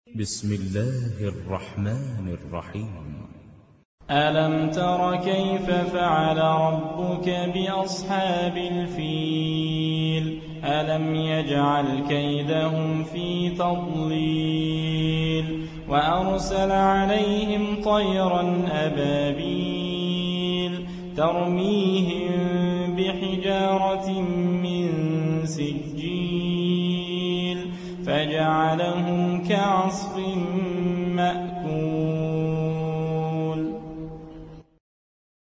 بسم الله الرحمن الرحيم. ألم تر كيف فعل ربك بأصحاب الفيل ألم يجعل كيدهم في تضليل وأرسل عليهم طيرا أبابيل ترميهم بحجارة من سجيل فجعلهم كعصف مأكول